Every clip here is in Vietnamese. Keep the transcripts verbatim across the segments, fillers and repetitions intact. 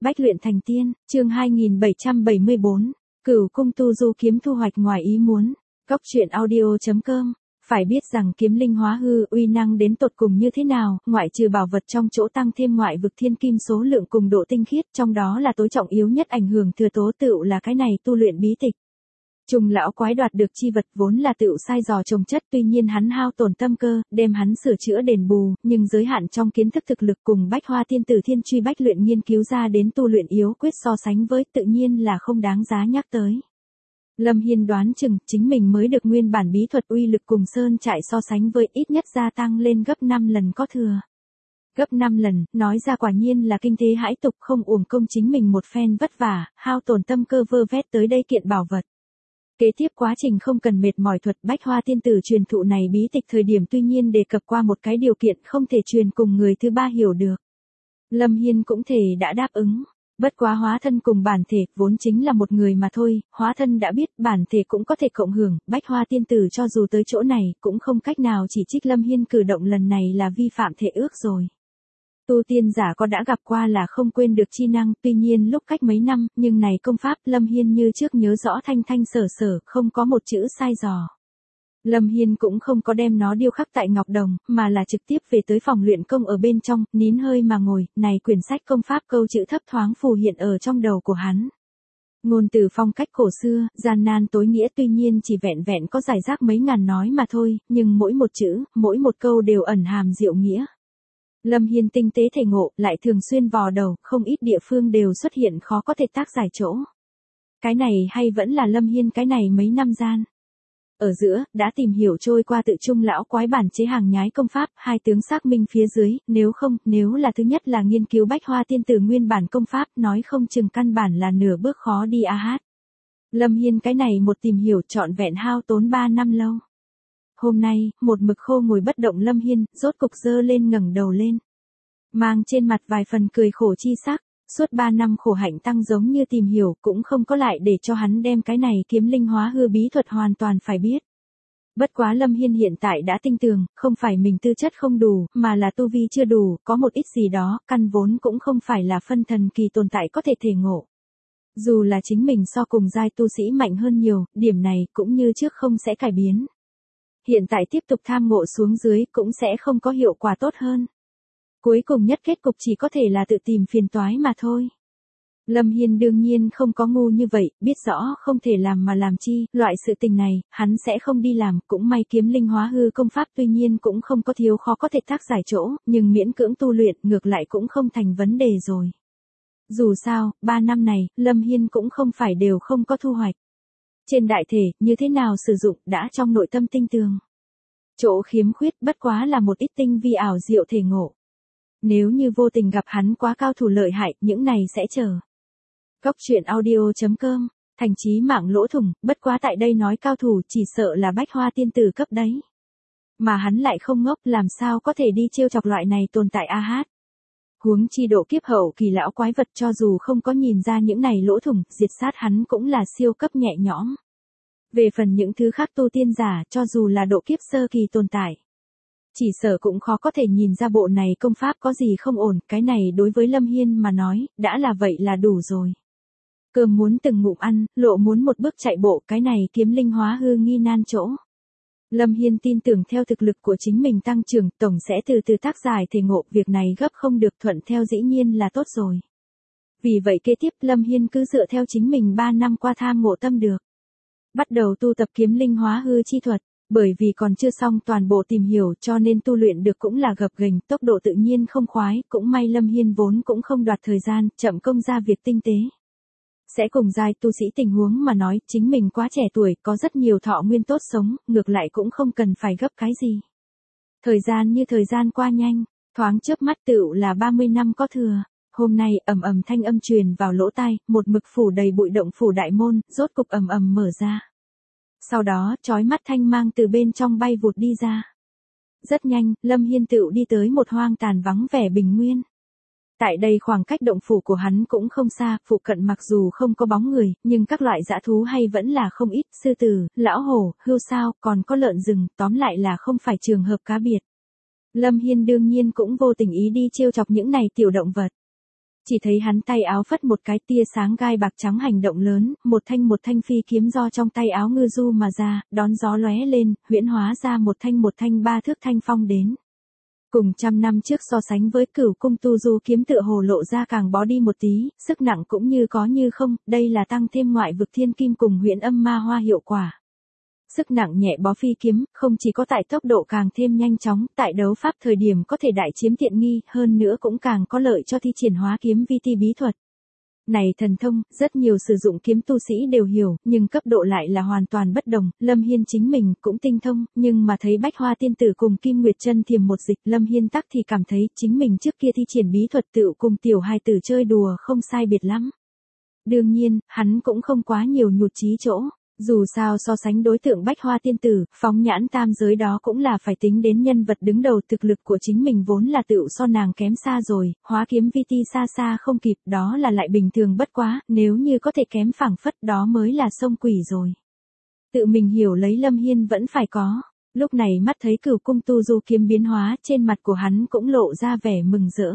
Bách luyện thành tiên, chương hai nghìn bảy trăm bảy mươi bốn, Cửu cung tu du kiếm thu hoạch ngoài ý muốn. Cốc truyện audio chấm com. Phải biết rằng kiếm linh hóa hư uy năng đến tột cùng như thế nào, ngoại trừ bảo vật trong chỗ tăng thêm ngoại vực thiên kim số lượng cùng độ tinh khiết, trong đó là tối trọng yếu nhất ảnh hưởng thừa tố tựu là cái này tu luyện bí tịch. Trùng lão quái đoạt được chi vật vốn là tựu sai dò trồng chất, tuy nhiên hắn hao tổn tâm cơ, đem hắn sửa chữa đền bù, nhưng giới hạn trong kiến thức thực lực cùng Bách Hoa Tiên Tử Thiên Truy Bách luyện nghiên cứu ra đến tu luyện yếu quyết so sánh với tự nhiên là không đáng giá nhắc tới. Lâm Hiên đoán chừng chính mình mới được nguyên bản bí thuật uy lực cùng sơn trại so sánh với ít nhất gia tăng lên gấp năm lần có thừa. Gấp năm lần, nói ra quả nhiên là kinh thế hãi tục, không uổng công chính mình một phen vất vả, hao tổn tâm cơ vơ vét tới đây kiện bảo vật. Kế tiếp quá trình không cần mệt mỏi thuật Bách Hoa Tiên Tử truyền thụ này bí tịch thời điểm tuy nhiên đề cập qua một cái điều kiện không thể truyền cùng người thứ ba hiểu được. Lâm Hiên cũng thể đã đáp ứng. Bất quá hóa thân cùng bản thể vốn chính là một người mà thôi, hóa thân đã biết bản thể cũng có thể cộng hưởng, Bách Hoa Tiên Tử cho dù tới chỗ này cũng không cách nào chỉ trích Lâm Hiên cử động lần này là vi phạm thể ước rồi. Tu tiên giả có đã gặp qua là không quên được chi năng, tuy nhiên lúc cách mấy năm, nhưng này công pháp Lâm Hiên như trước nhớ rõ thanh thanh sở sở, không có một chữ sai dò. Lâm Hiên cũng không có đem nó điêu khắc tại ngọc đồng, mà là trực tiếp về tới phòng luyện công ở bên trong, nín hơi mà ngồi, này quyển sách công pháp câu chữ thấp thoáng phù hiện ở trong đầu của hắn. Ngôn từ phong cách cổ xưa, gian nan tối nghĩa tuy nhiên chỉ vẹn vẹn có giải rác mấy ngàn nói mà thôi, nhưng mỗi một chữ, mỗi một câu đều ẩn hàm diệu nghĩa. Lâm Hiên tinh tế thể ngộ, lại thường xuyên vò đầu, không ít địa phương đều xuất hiện khó có thể tác giải chỗ. Cái này hay vẫn là Lâm Hiên cái này mấy năm gian. Ở giữa, đã tìm hiểu trôi qua tự trung lão quái bản chế hàng nhái công pháp, hai tướng xác minh phía dưới, nếu không, nếu là thứ nhất là nghiên cứu Bách Hoa Tiên Tử nguyên bản công pháp, nói không chừng căn bản là nửa bước khó đi a hát. Lâm Hiên cái này một tìm hiểu trọn vẹn hao tốn ba năm lâu. Hôm nay, một mực khô ngồi bất động Lâm Hiên, rốt cục dơ lên ngẩng đầu lên. Mang trên mặt vài phần cười khổ chi sắc, suốt ba năm khổ hạnh tăng giống như tìm hiểu cũng không có lại để cho hắn đem cái này kiếm linh hóa hư bí thuật hoàn toàn phải biết. Bất quá Lâm Hiên hiện tại đã tinh tường, không phải mình tư chất không đủ, mà là tu vi chưa đủ, có một ít gì đó, căn vốn cũng không phải là phân thần kỳ tồn tại có thể thể ngộ. Dù là chính mình so cùng giai tu sĩ mạnh hơn nhiều, điểm này cũng như trước không sẽ cải biến. Hiện tại tiếp tục tham ngộ xuống dưới cũng sẽ không có hiệu quả tốt hơn. Cuối cùng nhất kết cục chỉ có thể là tự tìm phiền toái mà thôi. Lâm Hiên đương nhiên không có ngu như vậy, biết rõ không thể làm mà làm chi, loại sự tình này, hắn sẽ không đi làm, cũng may kiếm linh hóa hư công pháp tuy nhiên cũng không có thiếu khó có thể tác giải chỗ, nhưng miễn cưỡng tu luyện ngược lại cũng không thành vấn đề rồi. Dù sao, ba năm này, Lâm Hiên cũng không phải đều không có thu hoạch. Trên đại thể, như thế nào sử dụng đã trong nội tâm tinh tường. Chỗ khiếm khuyết bất quá là một ít tinh vi ảo diệu thể ngộ. Nếu như vô tình gặp hắn quá cao thủ lợi hại, những này sẽ chờ. Cốc truyện audio chấm com, thành chí mạng lỗ thủng, bất quá tại đây nói cao thủ chỉ sợ là Bách Hoa Tiên Tử cấp đấy. Mà hắn lại không ngốc, làm sao có thể đi trêu chọc loại này tồn tại a hát. Huống chi độ kiếp hậu kỳ lão quái vật cho dù không có nhìn ra những này lỗ thủng, diệt sát hắn cũng là siêu cấp nhẹ nhõm. Về phần những thứ khác tu tiên giả, cho dù là độ kiếp sơ kỳ tồn tại, chỉ sợ cũng khó có thể nhìn ra bộ này công pháp có gì không ổn, cái này đối với Lâm Hiên mà nói, đã là vậy là đủ rồi. Cơm muốn từng ngụm ăn, lộ muốn một bước chạy bộ, cái này kiếm linh hóa hư nghi nan chỗ. Lâm Hiên tin tưởng theo thực lực của chính mình tăng trưởng, tổng sẽ từ từ tác giải thể ngộ, việc này gấp không được, thuận theo dĩ nhiên là tốt rồi. Vì vậy kế tiếp Lâm Hiên cứ dựa theo chính mình ba năm qua tham ngộ tâm được. Bắt đầu tu tập kiếm linh hóa hư chi thuật, bởi vì còn chưa xong toàn bộ tìm hiểu cho nên tu luyện được cũng là gập ghềnh, tốc độ tự nhiên không khoái, cũng may Lâm Hiên vốn cũng không đoạt thời gian, chậm công ra việc tinh tế. Sẽ cùng giai tu sĩ tình huống mà nói, chính mình quá trẻ tuổi, có rất nhiều thọ nguyên tốt sống, ngược lại cũng không cần phải gấp cái gì. Thời gian như thời gian qua nhanh, thoáng chớp mắt tựu là ba mươi năm có thừa. Hôm nay ầm ầm thanh âm truyền vào lỗ tai, một mực phủ đầy bụi động phủ đại môn, rốt cục ầm ầm mở ra. Sau đó, chói mắt thanh mang từ bên trong bay vụt đi ra. Rất nhanh, Lâm Hiên tựu đi tới một hoang tàn vắng vẻ bình nguyên. Tại đây khoảng cách động phủ của hắn cũng không xa, phụ cận mặc dù không có bóng người, nhưng các loại dã thú hay vẫn là không ít, sư tử, lão hổ, hươu sao, còn có lợn rừng, tóm lại là không phải trường hợp cá biệt. Lâm Hiên đương nhiên cũng vô tình ý đi trêu chọc những này tiểu động vật. Chỉ thấy hắn tay áo phất một cái, tia sáng gai bạc trắng hành động lớn, một thanh một thanh phi kiếm do trong tay áo ngư du mà ra, đón gió lóe lên, huyễn hóa ra một thanh một thanh ba thước thanh phong đến. Cùng trăm năm trước so sánh với Cửu Cung Tu Du kiếm tựa hồ lộ ra càng bó đi một tí, sức nặng cũng như có như không, đây là tăng thêm ngoại vực thiên kim cùng huyễn âm ma hoa hiệu quả. Sức nặng nhẹ bó phi kiếm, không chỉ có tại tốc độ càng thêm nhanh chóng, tại đấu pháp thời điểm có thể đại chiếm tiện nghi, hơn nữa cũng càng có lợi cho thi triển hóa kiếm vi ti bí thuật. Này thần thông, rất nhiều sử dụng kiếm tu sĩ đều hiểu, nhưng cấp độ lại là hoàn toàn bất đồng, Lâm Hiên chính mình cũng tinh thông, nhưng mà thấy Bách Hoa Tiên Tử cùng Kim Nguyệt Chân thiềm một dịch, Lâm Hiên tắc thì cảm thấy chính mình trước kia thi triển bí thuật tựu cùng tiểu hài tử chơi đùa không sai biệt lắm. Đương nhiên, hắn cũng không quá nhiều nhụt chí chỗ. Dù sao so sánh đối tượng Bách Hoa Tiên Tử, phóng nhãn tam giới đó cũng là phải tính đến nhân vật đứng đầu, thực lực của chính mình vốn là tựu so nàng kém xa rồi, hóa kiếm vi ti xa xa không kịp, đó là lại bình thường bất quá, nếu như có thể kém phảng phất đó mới là sông quỷ rồi. Tự mình hiểu lấy Lâm Hiên vẫn phải có. Lúc này mắt thấy Cửu Cung Tu Du kiếm biến hóa, trên mặt của hắn cũng lộ ra vẻ mừng rỡ.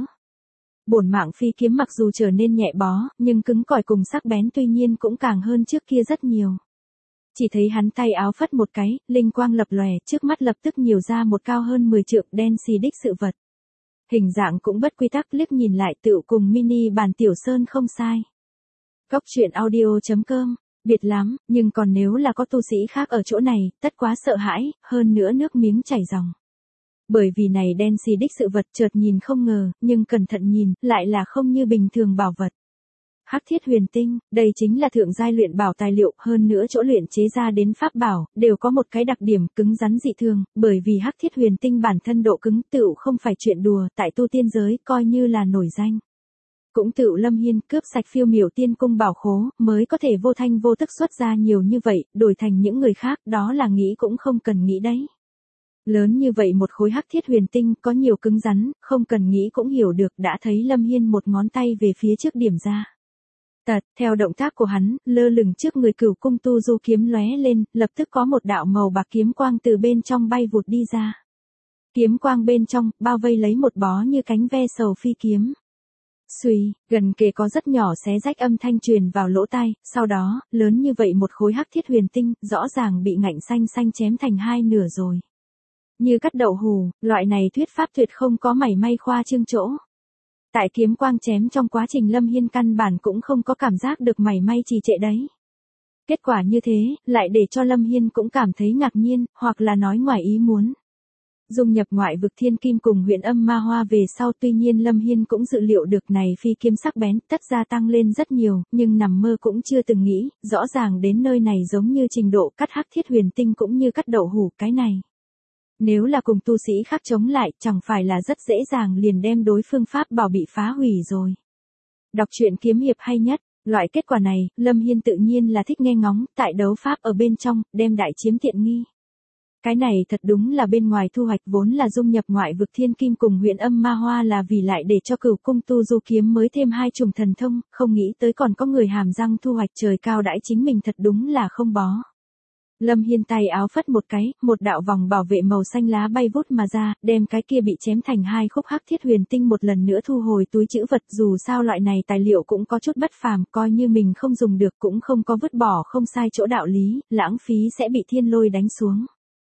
Bổn mạng phi kiếm mặc dù trở nên nhẹ bó, nhưng cứng cỏi cùng sắc bén tuy nhiên cũng càng hơn trước kia rất nhiều. Chỉ thấy hắn tay áo phất một cái, linh quang lập lòe, trước mắt lập tức nhiều ra một cao hơn mười trượng đen xì đích sự vật. Hình dạng cũng bất quy tắc, liếc nhìn lại tựu cùng mini bàn tiểu sơn không sai. Góc truyện audio chấm com, biệt lắm, nhưng còn nếu là có tu sĩ khác ở chỗ này, tất quá sợ hãi, hơn nữa nước miếng chảy ròng. Bởi vì này đen xì đích sự vật chợt nhìn không ngờ, nhưng cẩn thận nhìn, lại là không như bình thường bảo vật. Hắc Thiết Huyền Tinh, đây chính là thượng giai luyện bảo tài liệu, hơn nữa chỗ luyện chế ra đến pháp bảo, đều có một cái đặc điểm cứng rắn dị thường, bởi vì Hắc Thiết Huyền Tinh bản thân độ cứng tựu không phải chuyện đùa, tại tu tiên giới coi như là nổi danh. Cũng tựu Lâm Hiên cướp sạch phiêu miểu tiên cung bảo khố, mới có thể vô thanh vô tức xuất ra nhiều như vậy, đổi thành những người khác, đó là nghĩ cũng không cần nghĩ đấy. Lớn như vậy một khối Hắc Thiết Huyền Tinh, có nhiều cứng rắn, không cần nghĩ cũng hiểu được, đã thấy Lâm Hiên một ngón tay về phía trước điểm ra. Tật, theo động tác của hắn, lơ lửng trước người Cửu Cung Tu Du kiếm lóe lên, lập tức có một đạo màu bạc kiếm quang từ bên trong bay vụt đi ra. Kiếm quang bên trong, bao vây lấy một bó như cánh ve sầu phi kiếm. Xuy, gần kề có rất nhỏ xé rách âm thanh truyền vào lỗ tai, sau đó, lớn như vậy một khối Hắc Thiết Huyền Tinh, rõ ràng bị ngạnh xanh xanh chém thành hai nửa rồi. Như cắt đậu hù, loại này thuyết pháp tuyệt không có mảy may khoa trương chỗ. Tại kiếm quang chém trong quá trình Lâm Hiên căn bản cũng không có cảm giác được mảy may trì trệ đấy. Kết quả như thế, lại để cho Lâm Hiên cũng cảm thấy ngạc nhiên, hoặc là nói ngoài ý muốn. Dung nhập ngoại vực thiên kim cùng huyễn âm ma hoa về sau, tuy nhiên Lâm Hiên cũng dự liệu được này phi kiếm sắc bén tất gia tăng lên rất nhiều, nhưng nằm mơ cũng chưa từng nghĩ, rõ ràng đến nơi này giống như trình độ cắt Hắc Thiết Huyền Tinh cũng như cắt đậu hủ cái này. Nếu là cùng tu sĩ khác chống lại, chẳng phải là rất dễ dàng liền đem đối phương pháp bảo bị phá hủy rồi. Đọc truyện kiếm hiệp hay nhất, loại kết quả này, Lâm Hiên tự nhiên là thích nghe ngóng, tại đấu pháp ở bên trong, đem đại chiếm tiện nghi. Cái này thật đúng là bên ngoài thu hoạch vốn là dung nhập ngoại vực thiên kim cùng huyễn âm ma hoa là vì lại để cho Cửu Cung Tu Du kiếm mới thêm hai chủng thần thông, không nghĩ tới còn có người hàm răng thu hoạch trời cao đãi chính mình thật đúng là không bó. Lâm Hiên tay áo phất một cái, một đạo vòng bảo vệ màu xanh lá bay vút mà ra, đem cái kia bị chém thành hai khúc Hắc Thiết Huyền Tinh một lần nữa thu hồi túi trữ vật, dù sao loại này tài liệu cũng có chút bất phàm, coi như mình không dùng được cũng không có vứt bỏ không sai chỗ đạo lý, lãng phí sẽ bị thiên lôi đánh xuống.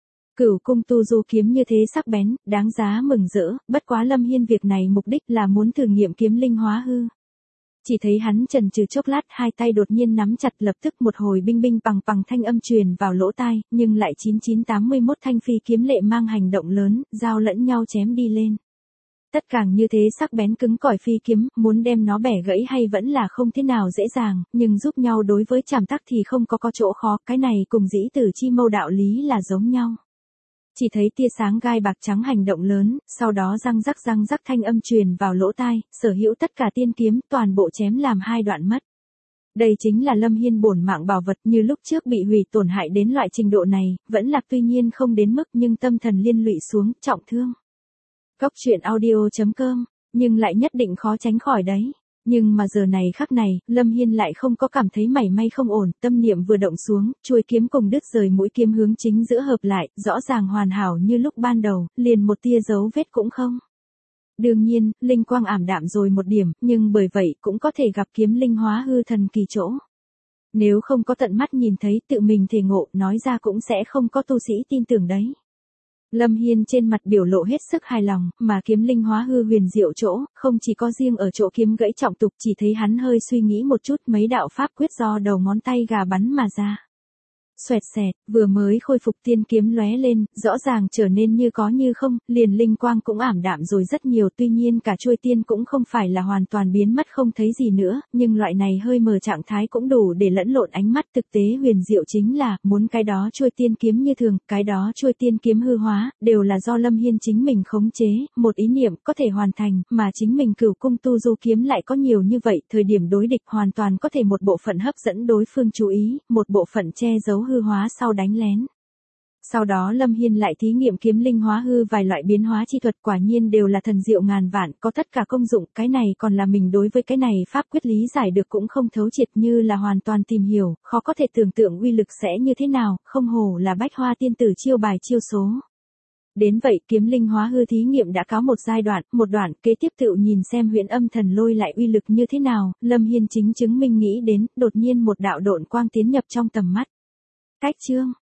Cửu Cung Tu Du kiếm như thế sắc bén, đáng giá mừng rỡ, bất quá Lâm Hiên việc này mục đích là muốn thử nghiệm kiếm linh hóa hư. Chỉ thấy hắn chần chừ chốc lát, hai tay đột nhiên nắm chặt, lập tức một hồi binh binh bằng bằng thanh âm truyền vào lỗ tai, nhưng lại chín chín tám mươi mốt thanh phi kiếm lệ mang hành động lớn, giao lẫn nhau chém đi lên. Tất càng như thế sắc bén cứng cỏi phi kiếm, muốn đem nó bẻ gãy hay vẫn là không thế nào dễ dàng, nhưng giúp nhau đối với chảm tắc thì không có có chỗ khó, cái này cùng dĩ tử chi mâu đạo lý là giống nhau. Chỉ thấy tia sáng gai bạc trắng hành động lớn, sau đó răng rắc răng rắc thanh âm truyền vào lỗ tai, sở hữu tất cả tiên kiếm, toàn bộ chém làm hai đoạn mất. Đây chính là Lâm Hiên bổn mạng bảo vật, như lúc trước bị hủy tổn hại đến loại trình độ này, vẫn lạc tuy nhiên không đến mức nhưng tâm thần liên lụy xuống, trọng thương. Góc truyện audio chấm com, nhưng lại nhất định khó tránh khỏi đấy. Nhưng mà giờ này khắc này, Lâm Hiên lại không có cảm thấy mảy may không ổn, tâm niệm vừa động xuống, chuôi kiếm cùng đứt rời mũi kiếm hướng chính giữa hợp lại, rõ ràng hoàn hảo như lúc ban đầu, liền một tia dấu vết cũng không. Đương nhiên, linh quang ảm đạm rồi một điểm, nhưng bởi vậy cũng có thể gặp kiếm linh hóa hư thần kỳ chỗ. Nếu không có tận mắt nhìn thấy tự mình thể ngộ, nói ra cũng sẽ không có tu sĩ tin tưởng đấy. Lâm Hiên trên mặt biểu lộ hết sức hài lòng, mà kiếm linh hóa hư huyền diệu chỗ, không chỉ có riêng ở chỗ kiếm gãy trọng tục, chỉ thấy hắn hơi suy nghĩ một chút, mấy đạo pháp quyết do đầu ngón tay gà bắn mà ra. Xoẹt xẹt, vừa mới khôi phục tiên kiếm lóe lên, rõ ràng trở nên như có như không, liền linh quang cũng ảm đạm rồi rất nhiều, tuy nhiên cả chuôi tiên cũng không phải là hoàn toàn biến mất không thấy gì nữa, nhưng loại này hơi mờ trạng thái cũng đủ để lẫn lộn ánh mắt. Thực tế huyền diệu chính là, muốn cái đó chuôi tiên kiếm như thường, cái đó chuôi tiên kiếm hư hóa, đều là do Lâm Hiên chính mình khống chế, một ý niệm có thể hoàn thành, mà chính mình Cửu Cung Tu Du kiếm lại có nhiều như vậy, thời điểm đối địch hoàn toàn có thể một bộ phận hấp dẫn đối phương chú ý, một bộ phận che giấu hư hóa sau đánh lén. Sau đó Lâm Hiên lại thí nghiệm kiếm linh hóa hư vài loại biến hóa chi thuật, quả nhiên đều là thần diệu ngàn vạn, có tất cả công dụng, cái này còn là mình đối với cái này pháp quyết lý giải được cũng không thấu triệt, như là hoàn toàn tìm hiểu, khó có thể tưởng tượng uy lực sẽ như thế nào, không hổ là Bách Hoa tiên tử chiêu bài chiêu số. Đến vậy kiếm linh hóa hư thí nghiệm đã cáo một giai đoạn, một đoạn kế tiếp tự nhìn xem Huyễn Âm Thần Lôi lại uy lực như thế nào, Lâm Hiên chính chứng minh nghĩ đến, đột nhiên một đạo độn quang tiến nhập trong tầm mắt. Cách chương